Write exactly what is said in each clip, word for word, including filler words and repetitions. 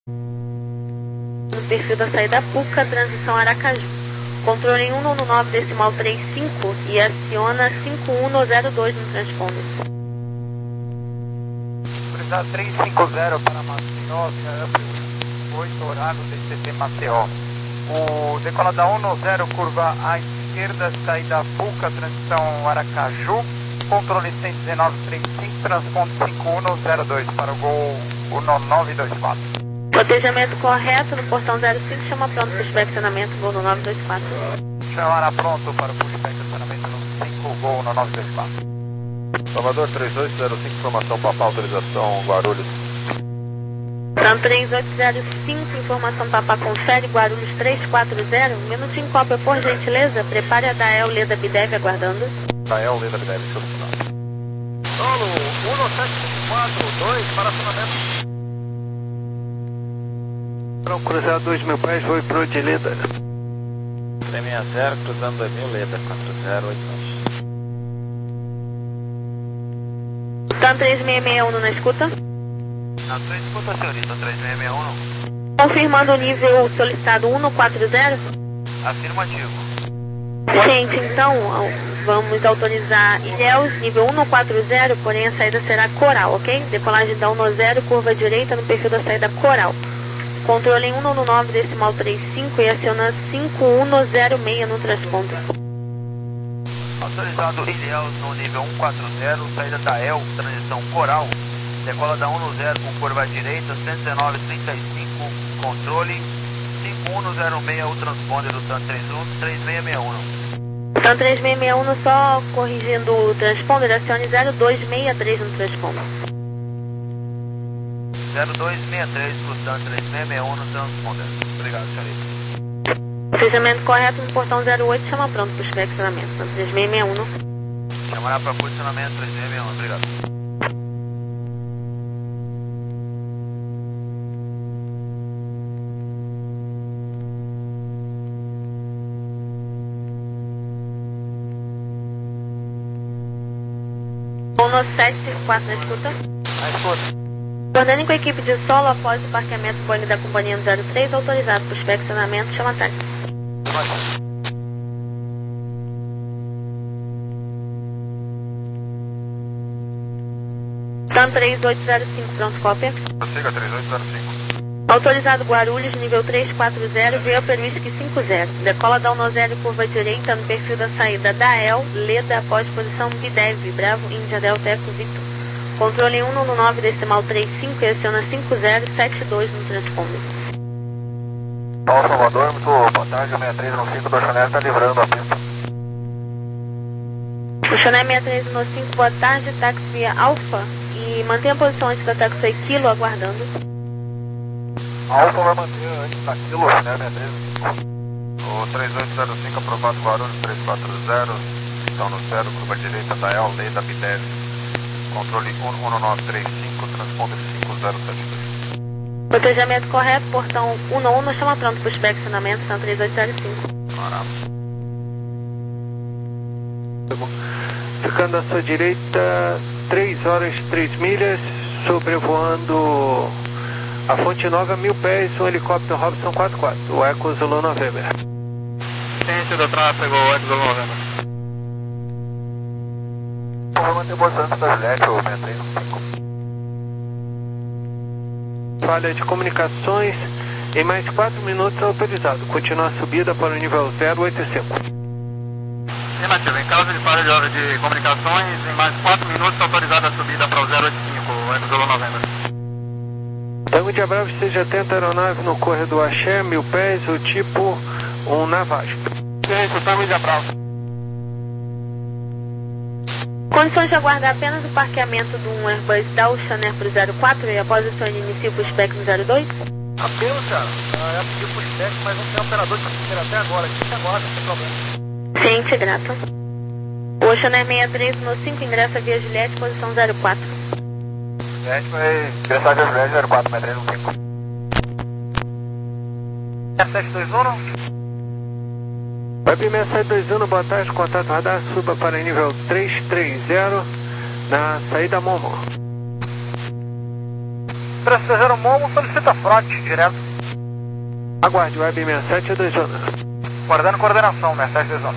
No perfil da saída Puca, transição Aracaju. Controle em cento e nove decimal trinta e cinco e aciona cinco um zero dois no transponder. Precisar trezentos e cinquenta para Maceió, oito horário D C T Maceió. O decola da cento e zero, curva à esquerda, saída Puca, transição Aracaju. Controle cento e dezenove trinta e cinco, transponde cinco um zero dois para o gol nove dois quatro. Cotejamento correto no portão zero cinco, chama pronto para o inspecionamento, gol no nove dois quatro. Chamar pronto para o inspecionamento no cinco, gol no nove dois quatro. Salvador três oito zero cinco, informação papal, autorização Guarulhos. Então três oito zero cinco, informação papal, confere Guarulhos três quatro zero, minutinho cópia por gentileza, prepare a Dael Leda Bidev aguardando. Dael Leda Bidev, seu sinal. Solo um sete cinco quatro dois para acionamento. Cruzar dois mil pés, vou pro de Leda. três seis zero, cruzando dois mil, Leda, quatro zero oito nove. Então três seis seis um na escuta. Na sua escuta, senhorita, três seis seis um. Confirmando o nível solicitado cento e quarenta. Afirmativo. Gente, então vamos autorizar Ilhéus, nível cento e quarenta, porém a saída será Coral, ok? Decolagem da cento e zero, curva direita no perfil da saída Coral. Controle em cento e nove decimal trinta e cinco e aciona cinco um zero seis no transponder. Autorizado Ilhéus no nível cento e quarenta, saída da E L, transição Coral. Decola da cento e zero com curva direita, cento e dezenove trinta e cinco, controle cinco um zero seis, o transponder do TAN três um três seis seis um. Então três seis seis um, só corrigindo o transponder, acione zero dois seis três no transponder. zero dois seis três, cruzando três seis seis um no transponder. Obrigado, senhorita. Fechamento correto no portão zero oito, chama pronto para o inspecionamento. Então três seis seis um. Chamará para posicionamento três seis seis um, obrigado. Uno sete cinco quatro na escuta. Na escuta. Coordenando com a equipe de solo após o parqueamento Boeing da companhia zero três, autorizado para o inspecionamento, chama táxi. TAN três oito zero cinco, pronto, cópia. Prossiga três oito zero cinco. Autorizado Guarulhos, nível três quatro zero, veio para o Whisky cinco zero. Decola da cento e zero, curva direita no perfil da saída da E L, Leda após posição Bidev, Bravo, Índia, Delta, Eco, Victor. Controle em cento e nove decimal trinta e cinco e aciona cinco zero sete dois no transponder. Paulo Salvador, muito boa tarde, sessenta e três no cinco, do Chanel está livrando a pista. O Chanel sessenta e três no cinco, boa tarde, táxi via Alfa e mantenha a posição antes da táxi Kilo, aguardando. Alfa vai manter antes da Kilo, Chanel sessenta e três no cinco. O três oito zero cinco, aprovado Guarulhos três quatro zero, então no zero, curva direita da E L, Leda Bidev. Controle um nove três cinco, transponder cinco zero sete dois. Cotejamento correto, portão um um, chama pronto para o inspecionamento, são três oito zero cinco. Ficando à sua direita, três horas três milhas, sobrevoando a Fonte Nova, mil pés, um helicóptero Robson quatro quatro, o Eco Zulu November. Ciência do tráfego, Eco Zulu November. Vou manter posição antes da Juliette, ou sessenta e três no cinco. Falha de comunicações, em mais quatro minutos autorizado. Continua a subida para o nível zero oito cinco. Negativo, em caso de falha de, de comunicações, em mais quatro minutos autorizada a subida para o zero oito cinco, Eco Zulu November. Tango de Abravo, esteja atento à aeronave no corredor Axé, mil pés, o tipo um Navasco. Ciência, Tango de Abravo. Condições de aguardar apenas o parqueamento de um Airbus da Oceanair para o zero quatro e após o seu inicio para o spec no zero dois? Apenas, cara. É pedir por spec, mas não tem operador de passageiro até agora. A gente aguarda, sem problema. Ciente, grato. O Oceanair sessenta e três no cinco ingressa via Juliette, posição zero quatro. Juliette vai ingressar via Juliette zero quatro, sessenta e três no cinco. sete dois um. Web sessenta e dois um, boa tarde, contato radar, suba para nível trezentos e trinta na saída Momo. três três zero Momo, solicita frete direto. Aguarde, Web sessenta e sete, dois zona. Guardando coordenação, sessenta e sete, dois zona.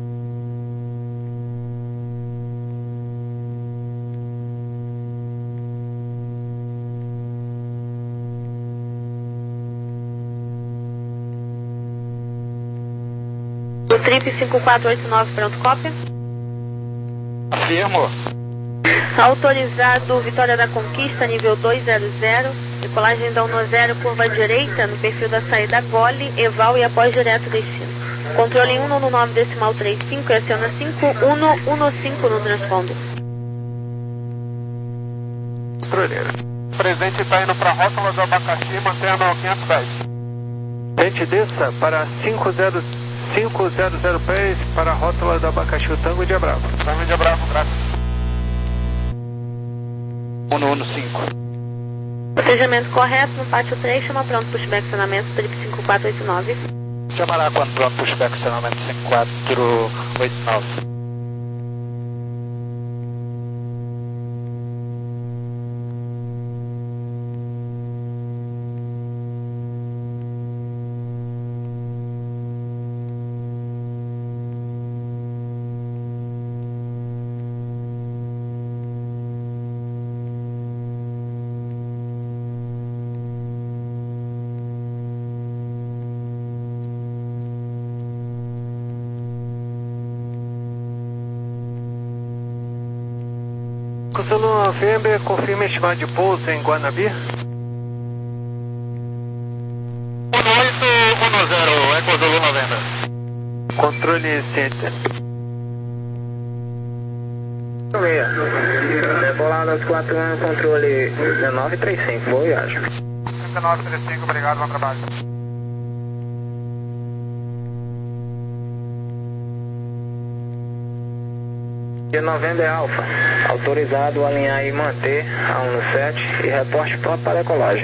O Trip cinco quatro oito nove, pronto, cópia. Afirmo. Autorizado Vitória da Conquista, nível dois zero zero, decolagem da um zero, curva direita, no perfil da saída Gole, Eval e após direto destino. Controle um no nove decimal trinta e cinco e aciona cinco um um cinco no transponder. Controleira. Presente está indo para a rótula do abacaxi, mantendo quinhentos pés. Gente, desça para cinco zero zero pés para a rótula do abacaxi, o Tango de Bravo. Tango de Bravo, graças. um um cinco. Procedimento correto no pátio três, chama pronto pushback acionamento Trip cinco quatro oito nove. Chamará quando pronto pushback acionamento cinco quatro oito nove. Zulu November, confirma estimado de pouso em Guanabi. um oito um zero, Eco Zulu November. Controle center. Decolado quatro um, controle dezenove trinta e cinco, boa viagem. dezenove trinta e cinco, obrigado, bom trabalho. De Novembro é Alfa, autorizado a alinhar e manter a um sete e reporte pronto para decolagem.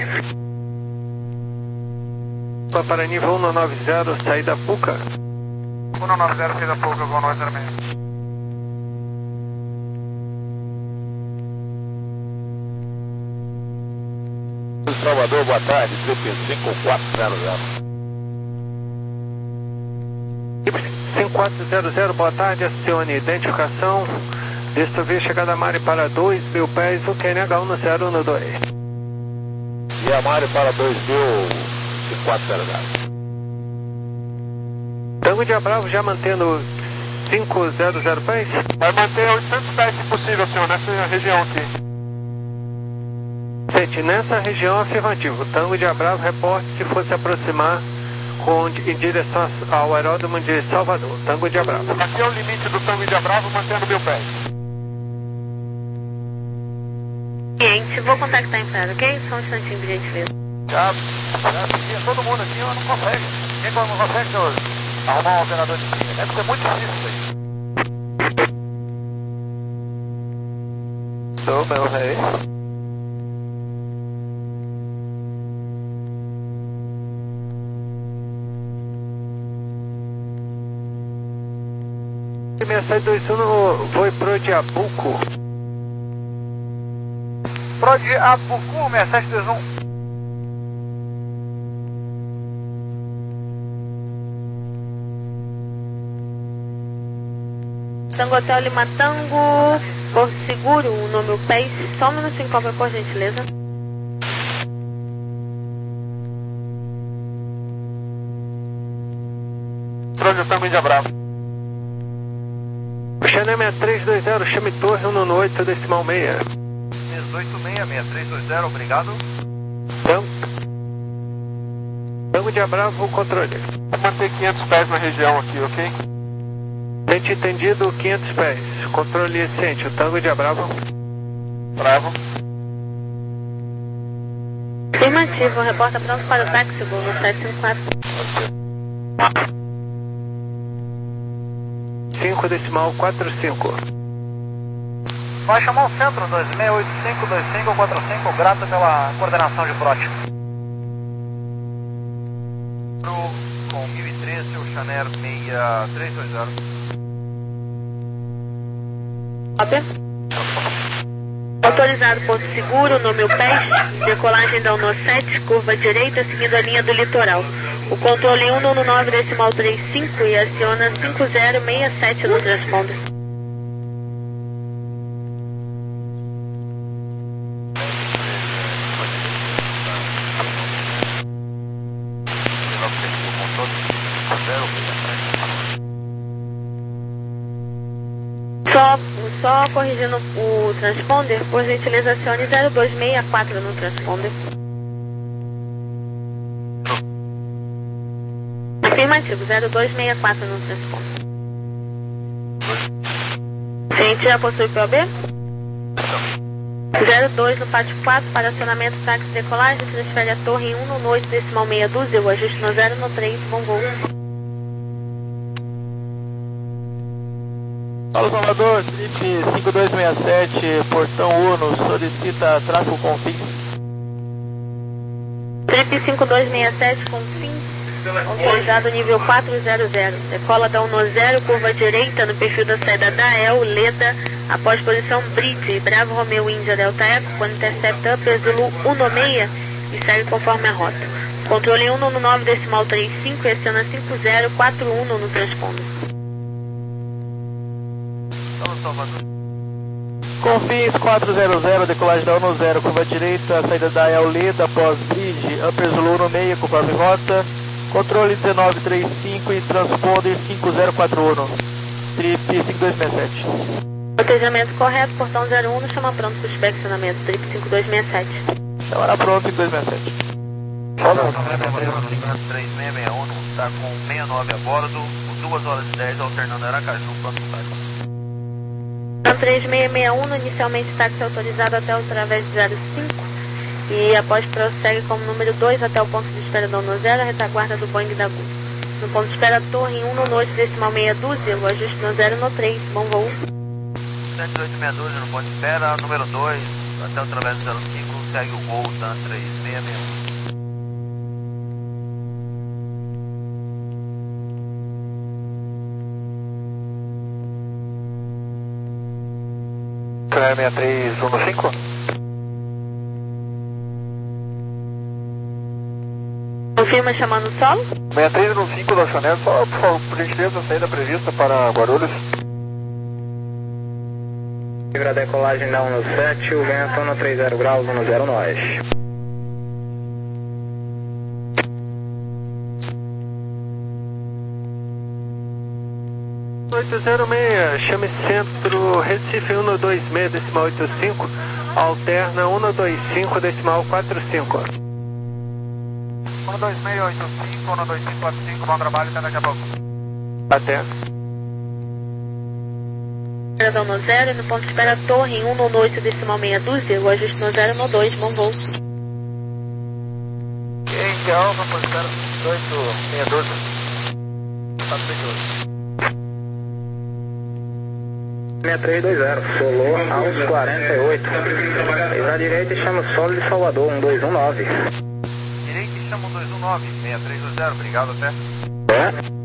Para nível um nove zero, saída Puca. um nove zero, saída Puca, boa noite, Armênio. Salvador, boa tarde, Trip cinco quatro zero zero. cinco quatro zero zero, boa tarde, acione identificação, desta vez chegada a Mari para dois mil pés, o Q N H um zero um dois. E a Mari para dois mil cinco quatro zero zero. Tango de Bravo já mantendo cinco zero zero pés? Vai manter oitocentos pés se possível, senhor, nessa região aqui. Sente, nessa região afirmativo, Tango de Bravo, reporte se fosse aproximar com, em direção ao aeródromo de Salvador, Tango de Bravo. Aqui é o limite do Tango de Bravo, mantendo mil pés. Cliente, vou contactar a empresa, ok? Só um instantinho, por gentileza. Já, já, todo mundo aqui, mas não consegue. Quem não consegue, senhor, arrumar um operador de linha? Deve ser muito difícil isso aí. Sou meu rei. sessenta e sete dois um, foi pro Diabuco. Pro de Abucu, sessenta e sete dois um. Tango Hotel Lima Tango, Porto Seguro, o nome o Pés, só um minutinho, cobra, por gentileza. Controle do Tango de Bravo. Xané seis três dois zero, chame torre um oito decimal seis. dezoito seis, seis três dois zero, obrigado. Tango, Tango de Bravo, controle. Vou manter quinhentos pés na região aqui, ok? Tente entendido, quinhentos pés. Controle ciente, o Tango de Bravo. Bravo. Afirmativo, reporta pronto para o táxi, no sete cinco quatro. cinco decimal quatro cinco. Vai chamar o centro, dois seis oito cinco dois cinco quatro cinco, grato pela coordenação de frote. Com mil e treze, o Chaner seis três dois zero. Cópia. Autorizado Porto Seguro, no Mil Pés, decolagem da um sete, curva direita, seguindo a linha do litoral. O controle cento e nove decimal trinta e cinco e aciona cinco zero seis sete no transponder. Só, só corrigindo o transponder, por gentileza acione zero dois seis quatro no transponder. Afirmativo, zero dois seis quatro no transponder. Ciente, já possui P O B? zero dois no pátio quatro para acionamento táxi decolagem, transfere a torre em um no oito decimal meia dúzia, o ajuste no zero no três, bom voo. Paulo Salvador, trip cinco dois seis sete, portão Uno, solicita tráfego com fins. Trip cinco dois seis sete com fins, autorizado nível quatro zero zero. Decola da um zero, curva direita no perfil da saída da E L, Leda, após posição Bridge, Bravo Romeo Índia Delta Eco, quando intercepta Upper Zulu um seis e segue conforme a rota. Controle cento e nove decimal trinta e cinco e aciona cinco zero quatro um no transponder. Confins quatro zero zero, decolagem da um zero, curva direita, saída da E L Leda, após Bridge, Upper Zulu um seis, conforme rota. Controle dezenove trinta e cinco e transponder cinco zero quatro um, trip cinco dois seis sete. Protejamento correto, portão zero um, chama pronto para o inspecionamento, trip cinco dois seis sete. Chamará pronto, cinco dois seis sete. três seis seis um, está com sessenta e nove a bordo, duas horas e dez, alternando Aracaju, próximo táxi. três seis seis um, inicialmente táxi autorizado até o través de zero cinco e após prossegue como número dois até o ponto de espera da um zero, a retaguarda do Boeing da Gol. No ponto de espera torre em um no oito decimal meia dúzia, o ajuste no zero no três, bom voo. sete oito meia dúzia no ponto de espera, número dois, até o través do zero cinco, segue o Gol da três seis seis um. seis três um cinco. Confirma chamando o solo? seis três um cinco da Chanel, só por favor, por gentileza, saída prevista para Guarulhos. Livre a decolagem da um sete, o vento no três zero graus, um zero nós. oito zero seis, chame centro Recife um dois seis decimal oitenta e cinco, alterna um dois cinco decimal quarenta e cinco. um dois seis oito cinco, um dois cinco quatro cinco, bom trabalho, até daqui a pouco. Até. Da um zero, no ponto de espera torre em um no oito decimal meia dúzia, o ajuste no zero no dois, bom voo. Em Alfa, ponto de espera oito seis doze. quatro seis doze. seis três dois zero, Solô aos quarenta e oito. Livre à direita e chama o solo de Salvador, um dois um nove. Direita e chama um dois um nove, seis três dois zero, obrigado até. É.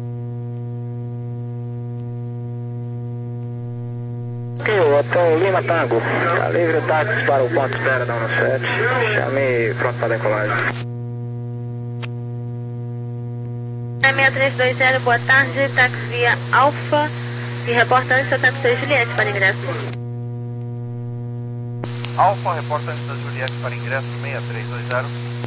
Hotel Lima Tango, tá livre o táxi para o ponto de espera da um sete, chame pronto para decolagem. seis três dois zero, boa tarde, táxi via Alfa e reportante seu táxi Juliette para ingresso. Alfa, reportante da Juliette para ingresso seis três dois zero.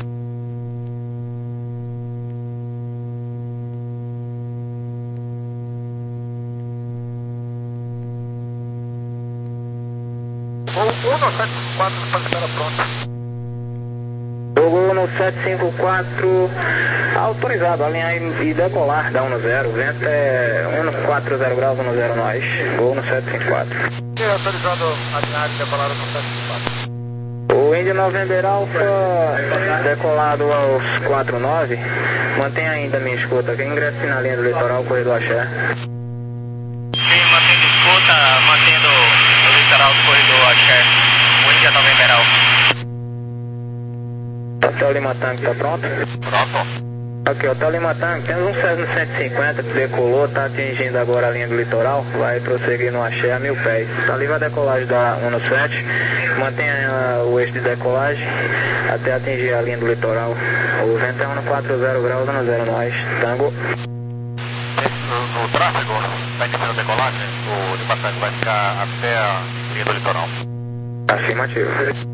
um no sete cinco quatro, para espera pronta. Jogo no sete cinco quatro, autorizado, alinhar e decolar da um zero, vento é um quatro zero graus, um zero nós, voo no sete cinco quatro. E autorizado alinhar e decolar no sete cinco quatro. O Indy November Alpha, decolado aos quatro nove, mantém ainda minha escuta, que ingresse na linha do litoral, corredor Axé. Sim, mantendo escuta, mantendo o litoral do corredor Axé, o Indy November Alpha. Hotel Lima Tango, tá pronto? Pronto. Aqui, ó, tá Lima Tango, temos um Cessna cento e cinquenta que decolou, tá atingindo agora a linha do litoral, vai prosseguir no axé a mil pés. Tá livre a decolagem da um sete, mantenha uh, o eixo de decolagem até atingir a linha do litoral. O vento é um quatro zero graus, um zero nós, Tango. No, no tráfego, está iniciando a decolagem, o Lima Tango vai ficar até a linha do litoral. Afirmativo.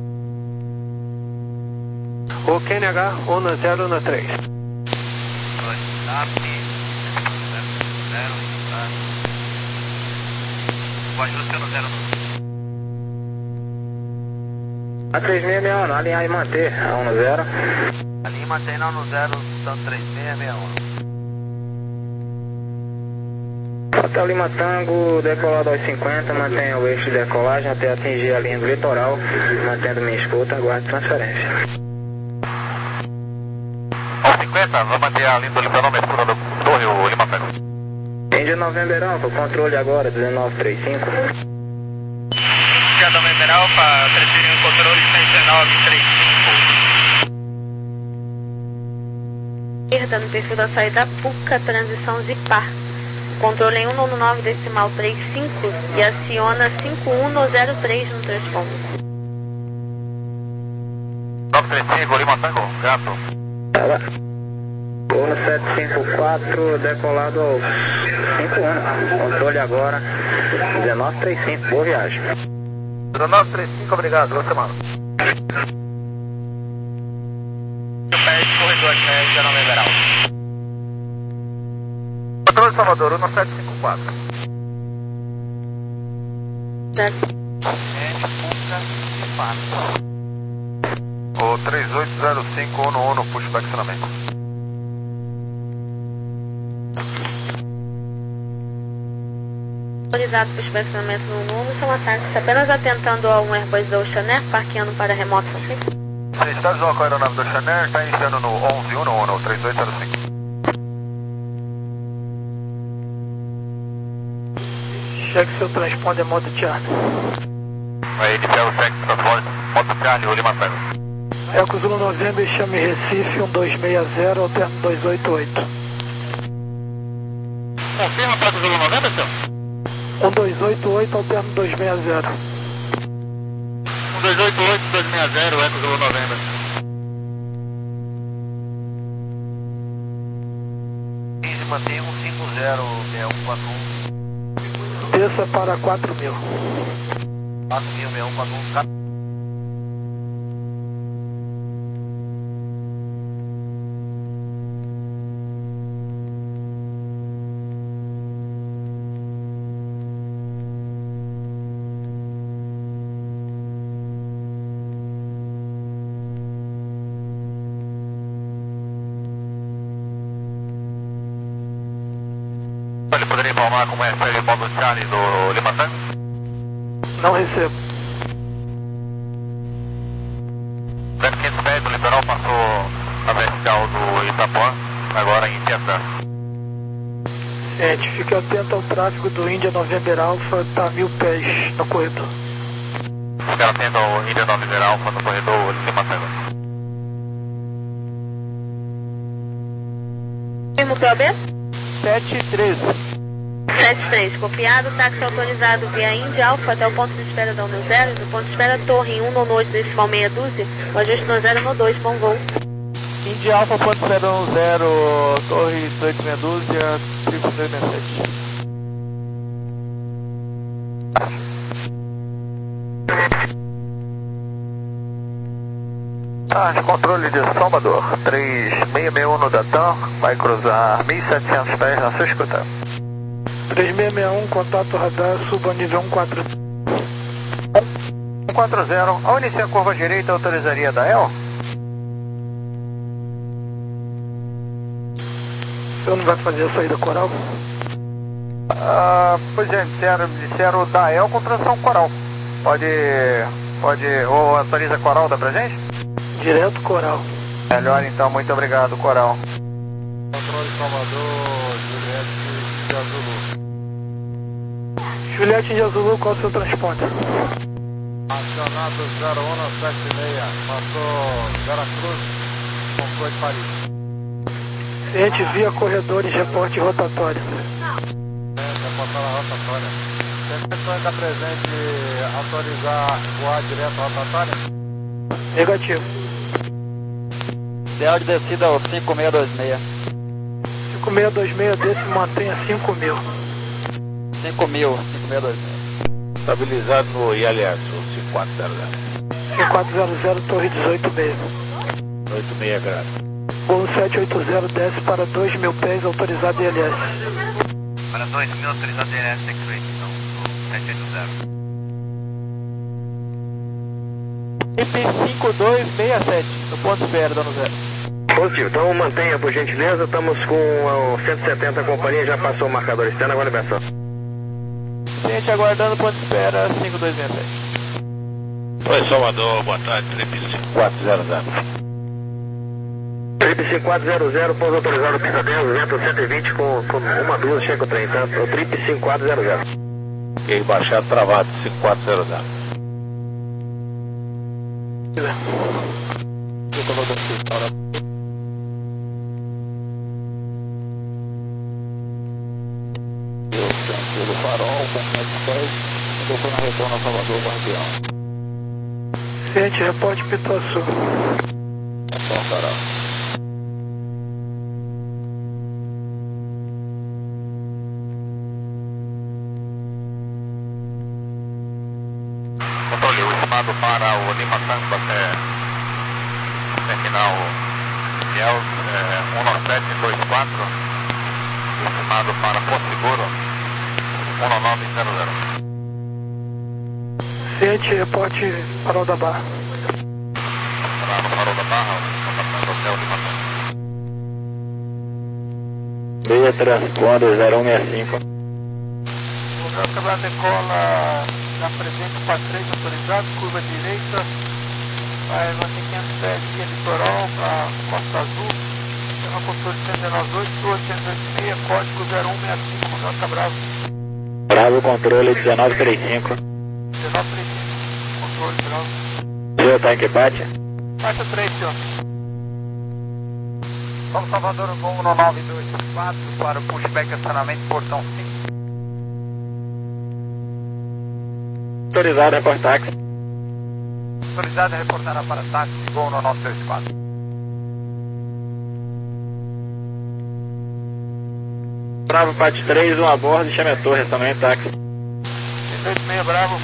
O Q N H um zero um três. O ajuste é no zero. A três seis seis um, alinhar e manter a um zero. Alinha e mantém na um zero, tanto três seis seis um. Hotel Lima Tango, decolado aos cinquenta, mantenha o eixo de decolagem até atingir a linha do litoral, mantendo minha escuta, aguarde transferência. Aos cinquenta, vamos manter a linha do litoral na escura do torre, o Lima Tango. Índia November Alpha, controle agora, dezenove trinta e cinco. Índia November Alpha, transferindo o controle dezenove trinta e cinco. Esquerda no perfil da saída Puca, transição Zipar. Controle em um nove decimal trinta e cinco e aciona cinco um zero três no transponder. nove três cinco, Lima Tango, gato. Porra sete cinco quatro, decolado ao cinco um. Controle agora, dezenove trinta e cinco, boa viagem. dezenove trinta e cinco, obrigado, boa semana. Corredor de Índia November Alpha. Controle Salvador, um sete cinco quatro. O três oito zero cinco um um, pushback acionamento. Autorizado para o inspecionamento no Nuno, são ataques apenas atentando a um Airbus da Ocean Air, parqueando para remoto, ok? Estados Unidos, a aeronave do Ocean Air, está iniciando no onze um um, três oito zero cinco. Cheque seu transponder modo Charlie. Vai iniciar o cheque de transponder, modo Charlie, o Lima Tango. Eco Zulu November, chame Recife um dois seis zero, alterno dois oito oito. Confirma para o Zulu November, senhor? um dois oito oito, alterno dois seis zero. um dois oito oito, dois seis zero, Eco Zulu November. Mantém um cinco zero, seis um quatro um. Desça para quatro mil. quatro mil, seis um quatro um. Ele poderia informar como é a série modo Charlie do Lima Tango? Não recebo. Vento quinhentos pés do litoral passou a vertical do Itapuã, agora em Tietã. Gente, fique atento ao tráfego do Índia November Alpha, está a mil pés no corredor. Ficar atento ao Índia November Alpha no corredor Lima Tango. Firmo P O B? sete treze. sete três, copiado, táxi autorizado via Índia Alfa até o ponto de espera da um zero, do ponto de espera Torre em um oito decimal meia dúzia, o ajuste no zero no dois, bom voo. Índia Alfa, ponto zero um zero, Torre dezoito meia dúzia, triplo dois seis sete. Ah, controle de Salvador, três seis seis um no Datan, vai cruzar mil e setecentos pés na sua escuta. três seis seis um, contato radar, suba nível um quatro zero. um quatro zero, ao iniciar a curva direita, autorizaria da E L? O senhor não vai fazer a saída coral? Ah, pois é, disseram, disseram da E L com transição coral. Pode, pode, ou autoriza coral da presente? Direto coral. Melhor então, muito obrigado, coral. Controle Salvador, Juliette de Azulu. Juliette de Azulu, qual o seu transponder? Acionado zero um sete seis, passou Veracruz, conclui Paris. Ciente via corredores, reporte rotatório. Reportar a rotatória. Tem pessoa ainda presente autorizar voar direto à rotatória? Negativo. Ideal de descida ao cinco seis dois seis. cinco seis dois seis desse mantenha cinco mil. cinco mil, cinco seis dois seis. Estabilizado no I L S, o cinco quatro zero zero. cinco quatro zero zero, torre dezoito seis. oito seis graus. Gol sete oito zero desce para dois mil pés, autorizado I L S. Para dois mil, autorizado I L S, X-Ray, então, sete oito zero. I P cinco dois seis sete, no ponto espera, dando zero. Positivo, então mantenha por gentileza, estamos com o cento e setenta, a companhia já passou o marcador externo, agora liberação. Gente aguardando ponto espera cinco dois seis sete. Oi, Salvador, boa tarde, Trip cinco quatro zero zero. Trip cinco quatro zero zero, pouso autorizado pista dez, vento cento e vinte com, com uma dúzia, chega o trem, tá? O Trip cinco quatro zero zero. Ok, baixado travado, cinco quatro zero zero. Pelo farol, com quinhentos pés, eu tô na retorno a Salvador, Guardião. Ciente, reporte Pituaçu. Bom, farol. Controle, o estimado para o Lima Santos até terminal Fiel é, um nove sete dois quatro. Estimado para Porto Seguro um nove nove zero zero. Ciente, reporte Farol da Barra. Para no Farol da Barra, contação Hotel Lima Santos. Meia transponder zero um seis cinco. O Cabral decola na presente para três autorizado, curva direita, vai manter quinhentos pés via litoral para Costa Azul, tem uma controle cento e dezenove oito, oitocentos e oitenta e seis, código zero um seis cinco, Miguel Cabral. Bravo, controle dezenove trinta e cinco. dezenove trinta e cinco, controle geral. Senhor, tá em que parte? Faixa três, senhor. Vamos Salvador, voo um nove dois quatro para o pushback acionamento portão cinco. Autorizado, repórter táxi. Autorizado a reportar para táxi, voo um nove dois quatro. Bravo, parte três, um a bordo, chame a torre, acionamento táxi. oito seis, Bravo.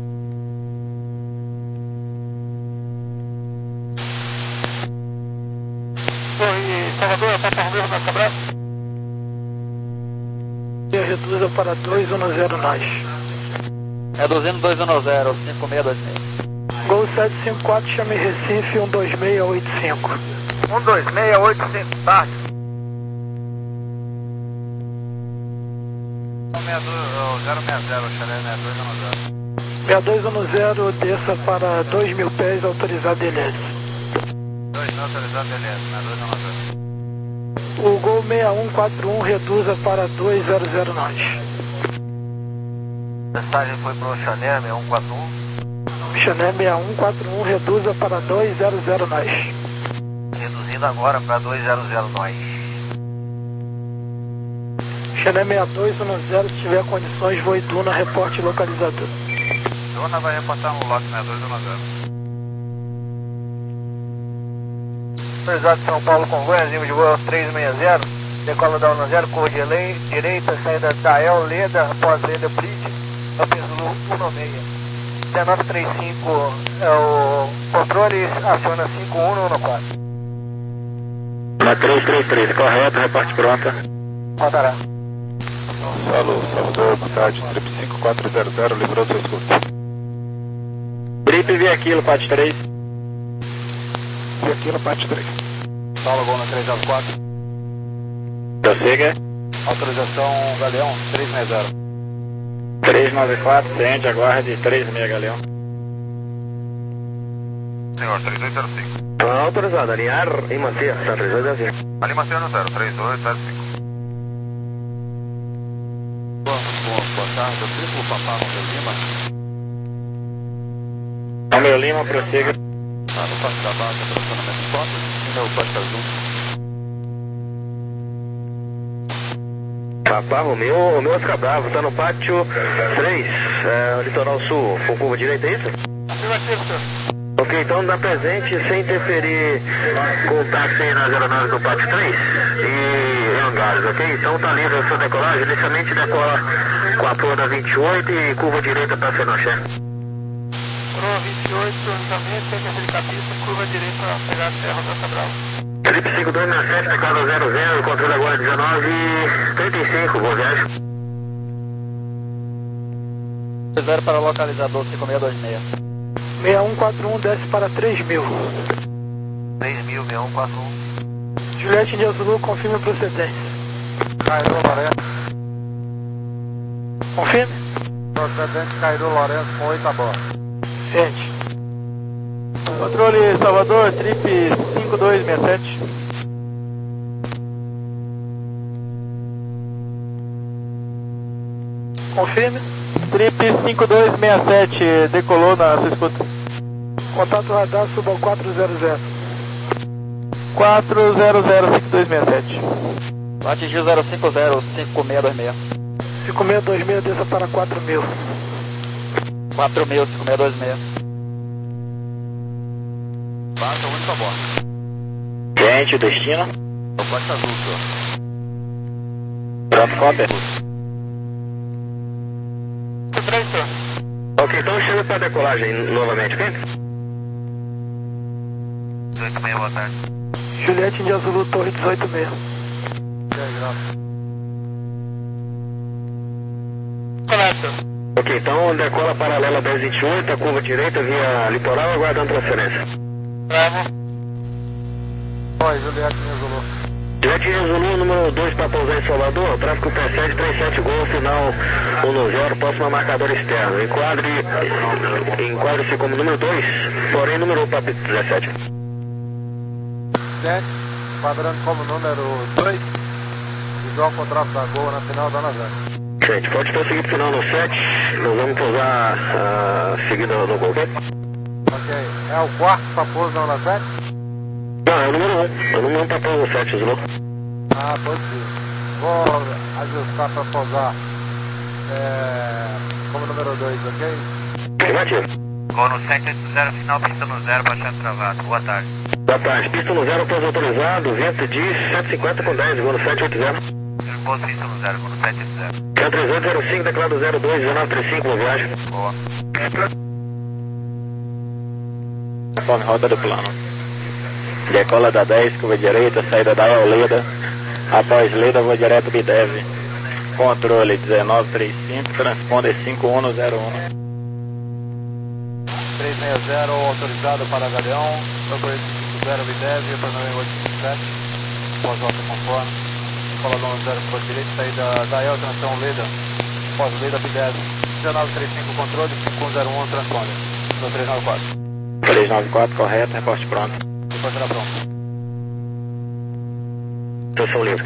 Torre Salvador, Papa Romero, Miguel Cabral. E reduza para dois um zero nós. Reduzindo dois um zero, cinco seis dois seis. Gol sete cinco quatro, chame Recife um dois seis oito cinco. um dois seis oito cinco, tarde. zero seis zero, Xaré seis dois um zero. seis dois um zero, desça para dois mil pés, autorizado I L S. dois mil autorizado L S, seis dois um zero. O Gol seis um quatro um, reduza para dois zero zero nós. Mensagem foi para o Xané seis um quatro um. Xané seis um quatro um, reduza para dois zero zero nós. Reduzindo agora para dois zero zero nós. Xané seis dois um zero, se tiver condições, voe Duna, reporte localizador. Duna vai reportar no lote seis dois um zero. Autorizado São Paulo Congonhas, nível de voo três seis zero, decola da um zero, curva de lei, direita, saída da El Leda, após Leda Bridge, Apesulu um nove seis. dezenove trinta e cinco é o controle, aciona cinco um um quatro. Na três três três, correto, reporte pronta. Contará. Alô, Salvador, boa tarde, Trip cinco quatro zero zero, livrou seu escudo. Trip via quilo, parte três. E aqui na parte três. Paulo Gol na três zero quatro. Prossiga. Autorização Galeão três seis zero. três nove quatro, ciente, aguarde três seis Galeão. Senhor, três dois zero cinco. Autorizado, alinhar e manter, São três dois zero cinco. Animação no zero, três dois zero cinco. Boa, boa tarde, eu triplo Papá Romeu Lima. Romeu Lima, prossiga. Tá no passo da base, aproximadamente fotos, e meu Costa Azul. Oscar Barro, meu, meu Oscar Bravo, tá no pátio três, é, litoral sul, com curva direita, é isso? Afirmativo, senhor. Ok, então dá presente sem interferir com o táxi aí nas aeronaves do pátio três e hangares, ok? Então tá livre a sua decolagem, inicialmente decola com a proa da vinte e oito e curva direita para Fenoché. Proa vinte e oito, unicamente, sem interferir com a pista, curva direita para pegar a Serra da Cabral. Trip cinco dois seis sete, teclado zero zero, controle agora dezenove trinta e cinco, boa viagem. zero para o localizador cinco seis dois seis. seis um quatro um desce para três mil. três mil, seis um quatro um. Juliette de Azulu, confirme a procedência. Cairo Lourenço. Confirme? Procedente Cairo Lourenço com oito a bordo. Sente. Controle Salvador, trip cinco dois seis sete. Confirme? Trip cinco dois seis sete, decolou na sua escuta. Contato radar, suba ao quatro zero zero. quatro zero zero cinco dois seis sete. Atingiu zero cinco zero cinco seis dois seis. cinco seis dois seis, desça para quatro mil. quatro mil, cinco seis dois seis. Baixa muito a bordo. Gente, o destino? O Costa Azul, senhor. Pronto, cópia. três, senhor. Ok, então chama para decolagem novamente, ok? dezoito e meia, boa tarde. Juliette de Azulu, torre dezoito seis. Correto, senhor. Ok, então decola paralela dez vinte e oito, a curva direita via litoral, aguardando transferência. Bravo. Oi, Juliette Azulu. Juliette Azulu, número dois para pousar em Salvador, tráfego P sete três sete Gol, final um zero, próximo marcador externo. Enquadre, enquadre-se como número dois, porém número para dezessete. sete, quadrando como número dois, visual com tráfego da Gol na final da Nazaré. Gente, pode prosseguir pro final no sete, nós vamos pousar uh, seguindo no Gol, ok? Ok, é o quarto para pouso da Nazaré? Não, é o número um, é o número um para pouso no sete, Zulu. Ah, pode ser. Vou ajustar para pousar é, como número dois, ok? Afirmativo. Gol no sete oito zero, final, pista no zero, baixando travado. Boa tarde. Boa tarde, pista no zero, pouso autorizado, vento de sete e cinquenta com dez, Gol no sete oito zero. Pouso pista no zero, gol no sete oito zero. Zero três oito zero cinco, teclado zero dois um nove três cinco, boa viagem. Boa. Conforme rota do plano. Decola da dez, curva direita, saída da Auleda. Após Leda, vou direto B dez. Controle dezenove trinta e cinco, transponder cinco um zero um. três seis zero, autorizado para Galeão. Procure cinco zero B dez, retornando em oito cinco sete. Pós-volta conforme. Decola no zero por direita, saída da El, transição Leda. Pós-Leda B dez. dezenove trinta e cinco, controle, cinco um zero um, transponder. No três nove quatro. três nove quatro, correto, reporte pronto. Depois será pronto. Situação livre.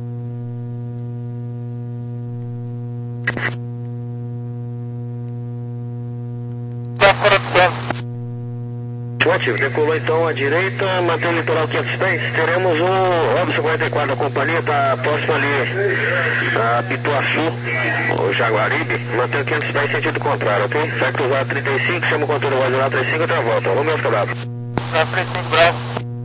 Tá fora do céu. Ótimo, decolou então à direita, mantém o litoral quinhentos pés. Teremos um Robson quarenta e quatro, a companhia está próxima ali a Pituaçu, o Jaguaribe. Mantém o quinhentos pés sentido contrário, ok? Sai cruzar trinta e cinco, chama o controle vazio trinta e cinco e outra volta. Vamos meus cadáveres. Tá trinta e cinco, bravo.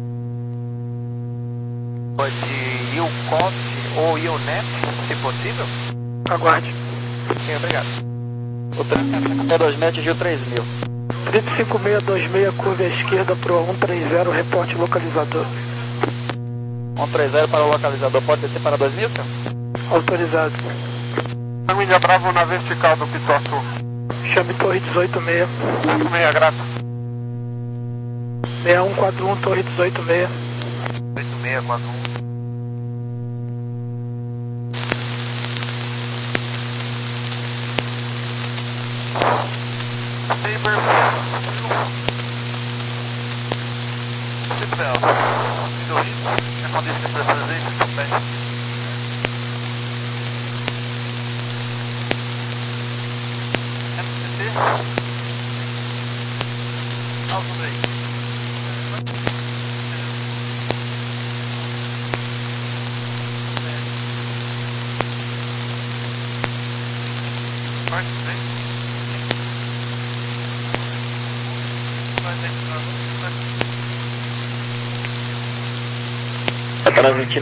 Pode ir o Conte ou ir o Net, se possível? Aguarde. Ok, obrigado. O trânsito cinco seis dois seis atingiu três mil. Trip cinco seis dois seis, curva à esquerda para o cento e trinta, reporte localizador. cento e trinta para o localizador, pode descer para dois mil, senhor? Autorizado. Família Bravo na vertical do Pituaçu. Chame torre dezoito seis. cinco seis, grato. seis um quatro um, torre dezoito seis. oito seis quatro um. Saber. Seatbelt. Dois. Air conditioning pressurization, suspension. M C T. Alto break. Está transmitindo